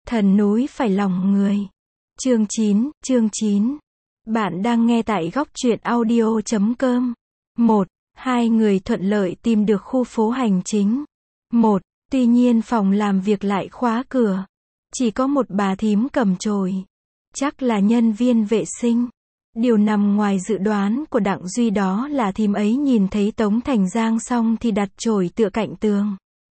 Thần núi phải lòng người. Chương 9. Bạn đang nghe tại góc truyện audio.com. 1. Hai người thuận lợi tìm được khu phố hành chính. Tuy nhiên phòng làm việc lại khóa cửa. Chỉ có một bà thím cầm chổi. Chắc là nhân viên vệ sinh. Điều nằm ngoài dự đoán của Đặng Duy đó là thím ấy nhìn thấy Tống Thành Giang xong thì đặt chổi tựa cạnh tường.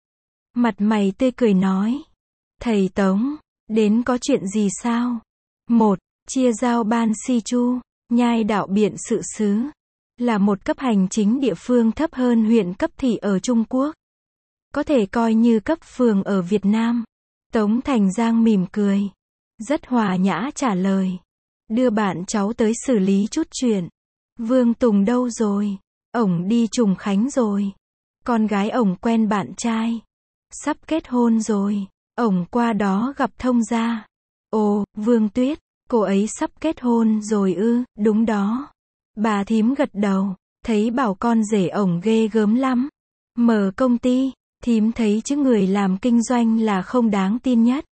Mặt mày tươi cười nói. Thầy Tống, đến có chuyện gì sao? 1. Chia giao ban si chu, nhai đạo biện sự xứ. Là một cấp hành chính địa phương thấp hơn huyện cấp thị ở Trung Quốc. Có thể coi như cấp phường ở Việt Nam. Tống Thành Giang mỉm cười. Rất hòa nhã trả lời. Đưa bạn cháu tới xử lý chút chuyện. Vương Tùng đâu rồi? Ổng đi Trùng Khánh rồi. Con gái ổng quen bạn trai. Sắp kết hôn rồi. Ổng qua đó gặp thông gia. Ồ, Vương Tuyết, cô ấy sắp kết hôn rồi ư? Đúng đó. Bà thím gật đầu, thấy bảo con rể ổng ghê gớm lắm. Mở công ty, thím thấy chứ người làm kinh doanh là không đáng tin nhất.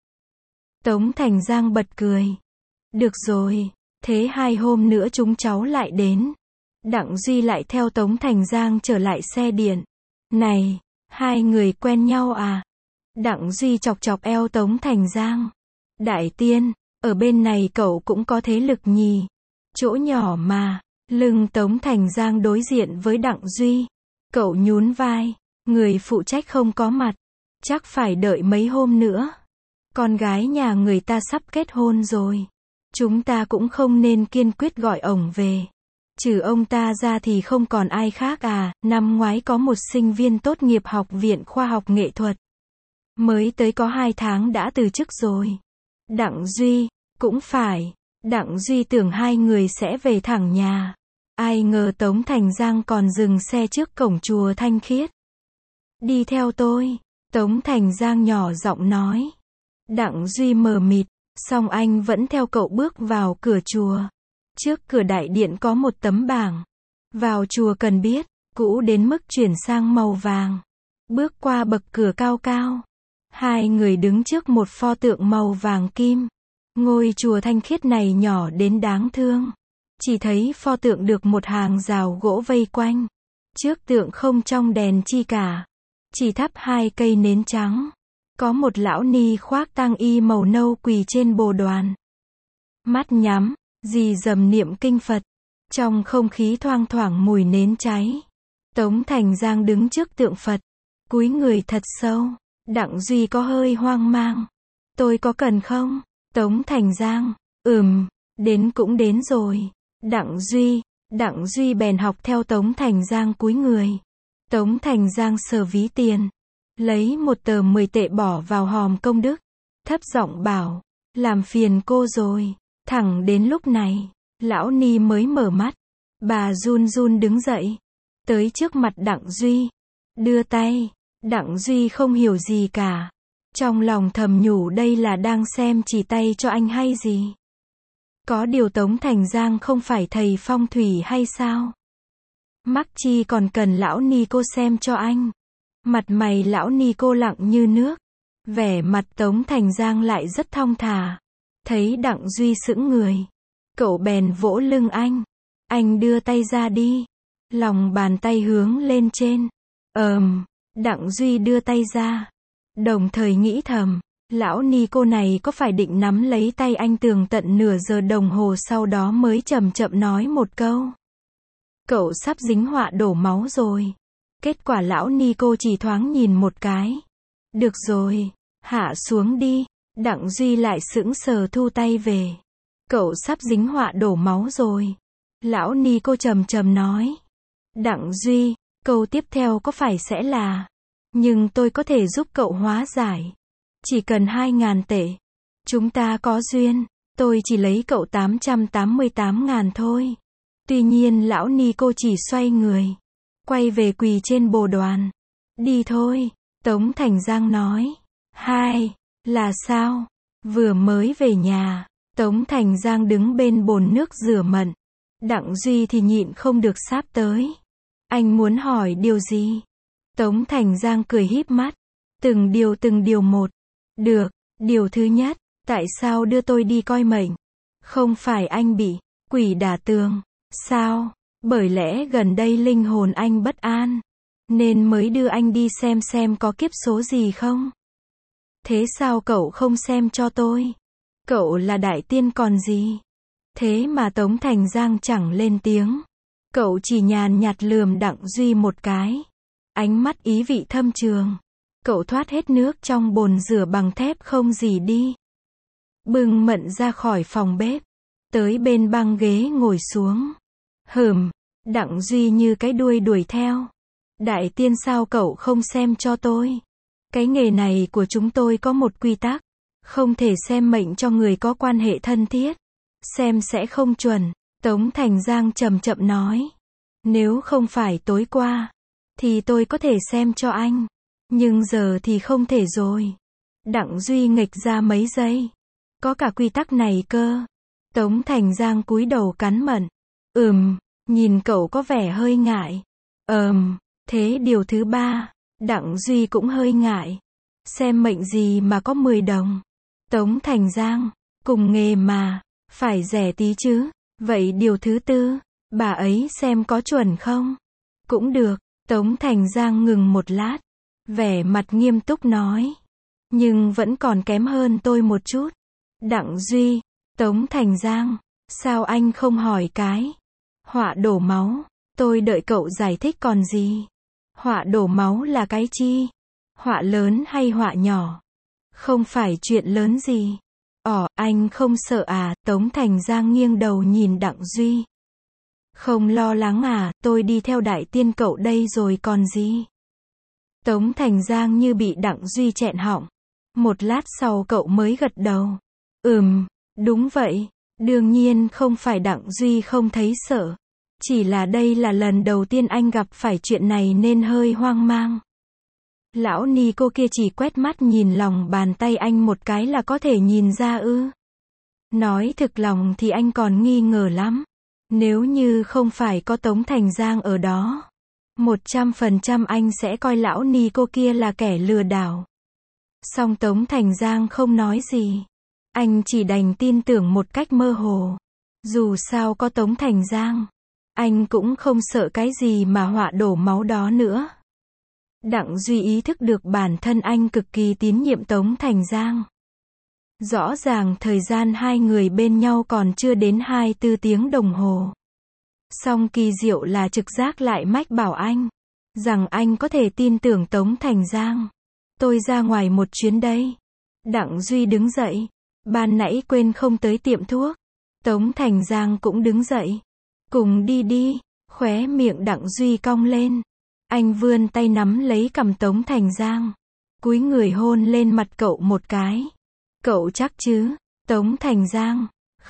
Tống Thành Giang bật cười. Được rồi, thế 2 hôm nữa chúng cháu lại đến. Đặng Duy lại theo Tống Thành Giang trở lại xe điện. Này, hai người quen nhau à? Đặng Duy chọc chọc eo Tống Thành Giang. Đại tiên, ở bên này cậu cũng có thế lực nhì. Chỗ nhỏ mà. Lưng Tống Thành Giang đối diện với Đặng Duy. Cậu nhún vai. Người phụ trách không có mặt. Chắc phải đợi mấy hôm nữa. Con gái nhà người ta sắp kết hôn rồi. Chúng ta cũng không nên kiên quyết gọi ổng về. Trừ ông ta ra thì không còn ai khác à. Năm ngoái có một sinh viên tốt nghiệp Học viện Khoa học Nghệ thuật. Mới tới có 2 tháng đã từ chức rồi. Đặng Duy, cũng phải. Đặng Duy tưởng hai người sẽ về thẳng nhà. Ai ngờ Tống Thành Giang còn dừng xe trước cổng chùa Thanh Khiết. Đi theo tôi. Tống Thành Giang nhỏ giọng nói. Đặng Duy mờ mịt, song anh vẫn theo cậu bước vào cửa chùa. Trước cửa đại điện có một tấm bảng. Vào chùa cần biết, cũ đến mức chuyển sang màu vàng. Bước qua bậc cửa cao cao. Hai người đứng trước một pho tượng màu vàng kim. Ngôi chùa Thanh Khiết này nhỏ đến đáng thương. Chỉ thấy pho tượng được một hàng rào gỗ vây quanh. Trước tượng không trong đèn chi cả. Chỉ thắp 2 cây nến trắng. Có một lão ni khoác tang y màu nâu quỳ trên bồ đoàn. Mắt nhắm, rì rầm niệm kinh Phật. Trong không khí thoang thoảng mùi nến cháy. Tống Thành Giang đứng trước tượng Phật. Cúi người thật sâu. Đặng Duy có hơi hoang mang. Tôi có cần không? Tống Thành Giang. Đến cũng đến rồi. Đặng Duy bèn học theo Tống Thành Giang cúi người. Tống Thành Giang sờ ví tiền. Lấy một tờ 10 tệ bỏ vào hòm công đức. Thấp giọng bảo. Làm phiền cô rồi. Thẳng đến lúc này, lão ni mới mở mắt. Bà run run đứng dậy. Tới trước mặt Đặng Duy. Đưa tay. Đặng Duy không hiểu gì cả. Trong lòng thầm nhủ đây là đang xem chỉ tay cho anh hay gì. Có điều Tống Thành Giang không phải thầy phong thủy hay sao? Mắc chi còn cần lão ni cô xem cho anh. Mặt mày lão ni cô lặng như nước. Vẻ mặt Tống Thành Giang lại rất thong thả. Thấy Đặng Duy sững người. Cậu bèn vỗ lưng anh. Anh đưa tay ra đi. Lòng bàn tay hướng lên trên. Đặng Duy đưa tay ra. Đồng thời nghĩ thầm. Lão ni cô này có phải định nắm lấy tay anh tường tận nửa giờ đồng hồ sau đó mới chậm chậm nói một câu. Cậu sắp dính họa đổ máu rồi. Kết quả lão ni cô chỉ thoáng nhìn một cái. Được rồi, hạ xuống đi. Đặng Duy lại sững sờ thu tay về. Cậu sắp dính họa đổ máu rồi. Lão ni cô trầm trầm nói. Đặng Duy, câu tiếp theo có phải sẽ là. Nhưng tôi có thể giúp cậu hóa giải. Chỉ cần 2.000 tệ. Chúng ta có duyên. Tôi chỉ lấy cậu 888.000 thôi. Tuy nhiên lão ni cô chỉ xoay người. Quay về quỳ trên bồ đoàn. Đi thôi. Tống Thành Giang nói. Là sao? Vừa mới về nhà. Tống Thành Giang đứng bên bồn nước rửa mận. Đặng Duy thì nhịn không được sáp tới. Anh muốn hỏi điều gì? Tống Thành Giang cười híp mắt. Từng điều một. Được, điều thứ nhất, Tại sao đưa tôi đi coi mệnh? Không phải anh bị quỷ đả tường, sao? Bởi lẽ gần đây linh hồn anh bất an, nên mới đưa anh đi xem có kiếp số gì không? Thế sao cậu không xem cho tôi? Cậu là đại tiên còn gì? Thế mà Tống Thành Giang chẳng lên tiếng. Cậu chỉ nhàn nhạt lườm Đặng Duy một cái. Ánh mắt ý vị thâm trường. Cậu thoát hết nước trong bồn rửa bằng thép không gì đi. Bưng mận ra khỏi phòng bếp. Tới bên băng ghế ngồi xuống. Đặng Duy như cái đuôi đuổi theo. Đại tiên sao cậu không xem cho tôi? Cái nghề này của chúng tôi có một quy tắc. Không thể xem mệnh cho người có quan hệ thân thiết. Xem sẽ không chuẩn. Tống Thành Giang chậm chậm nói. Nếu không phải tối qua, thì tôi có thể xem cho anh. Nhưng giờ thì không thể rồi. Đặng Duy nghịch ra mấy giây. Có cả quy tắc này cơ. Tống Thành Giang cúi đầu cắn mận. Nhìn cậu có vẻ hơi ngại. Thế điều thứ ba. Đặng Duy cũng hơi ngại. Xem mệnh gì mà có 10 đồng. Tống Thành Giang, cùng nghề mà, phải rẻ tí chứ. Vậy điều thứ tư, bà ấy xem có chuẩn không? Cũng được. Tống Thành Giang ngừng một lát. Vẻ mặt nghiêm túc nói. Nhưng vẫn còn kém hơn tôi một chút. Đặng Duy, Tống Thành Giang, sao anh không hỏi cái? Họa đổ máu, tôi đợi cậu giải thích còn gì? Họa đổ máu là cái chi? Họa lớn hay họa nhỏ? Không phải chuyện lớn gì. Anh không sợ à? Tống Thành Giang nghiêng đầu nhìn Đặng Duy. Không lo lắng à, tôi đi theo đại tiên cậu đây rồi còn gì? Tống Thành Giang như bị Đặng Duy chẹn họng. Một lát sau cậu mới gật đầu. Đúng vậy. Đương nhiên không phải Đặng Duy không thấy sợ. Chỉ là đây là lần đầu tiên anh gặp phải chuyện này nên hơi hoang mang. Lão ni cô kia chỉ quét mắt nhìn lòng bàn tay anh một cái là có thể nhìn ra ư? Nói thực lòng thì anh còn nghi ngờ lắm. Nếu như không phải có Tống Thành Giang ở đó, 100% anh sẽ coi lão ni cô kia là kẻ lừa đảo. Song Tống Thành Giang không nói gì. Anh chỉ đành tin tưởng một cách mơ hồ. Dù sao có Tống Thành Giang, anh cũng không sợ cái gì mà họa đổ máu đó nữa. Đặng Duy ý thức được bản thân anh cực kỳ tín nhiệm Tống Thành Giang. Rõ ràng thời gian hai người bên nhau còn chưa đến 24 tiếng đồng hồ. Song kỳ diệu là trực giác lại mách bảo anh rằng anh có thể tin tưởng Tống Thành Giang. Tôi ra ngoài một chuyến đây. Đặng Duy đứng dậy. Ban nãy quên không tới tiệm thuốc. Tống Thành Giang cũng đứng dậy. Cùng đi đi. Khóe miệng Đặng Duy cong lên. Anh vươn tay nắm lấy cằm Tống Thành Giang. Cúi người hôn lên mặt cậu một cái. Cậu chắc chứ? Tống Thành Giang.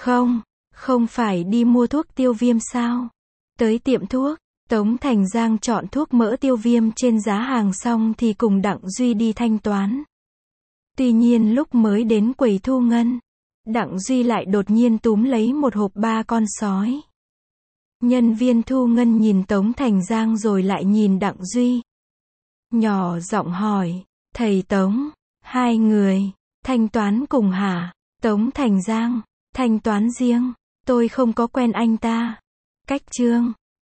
Không phải đi mua thuốc tiêu viêm sao? Tới tiệm thuốc, Tống Thành Giang chọn thuốc mỡ tiêu viêm trên giá hàng xong thì cùng Đặng Duy đi thanh toán. Tuy nhiên lúc mới đến quầy thu ngân, Đặng Duy lại đột nhiên túm lấy một hộp 3 con sói. Nhân viên thu ngân nhìn Tống Thành Giang rồi lại nhìn Đặng Duy. Nhỏ giọng hỏi, thầy Tống, hai người, thanh toán cùng hả? Tống Thành Giang, thanh toán riêng, tôi không có quen anh ta. Cách trương,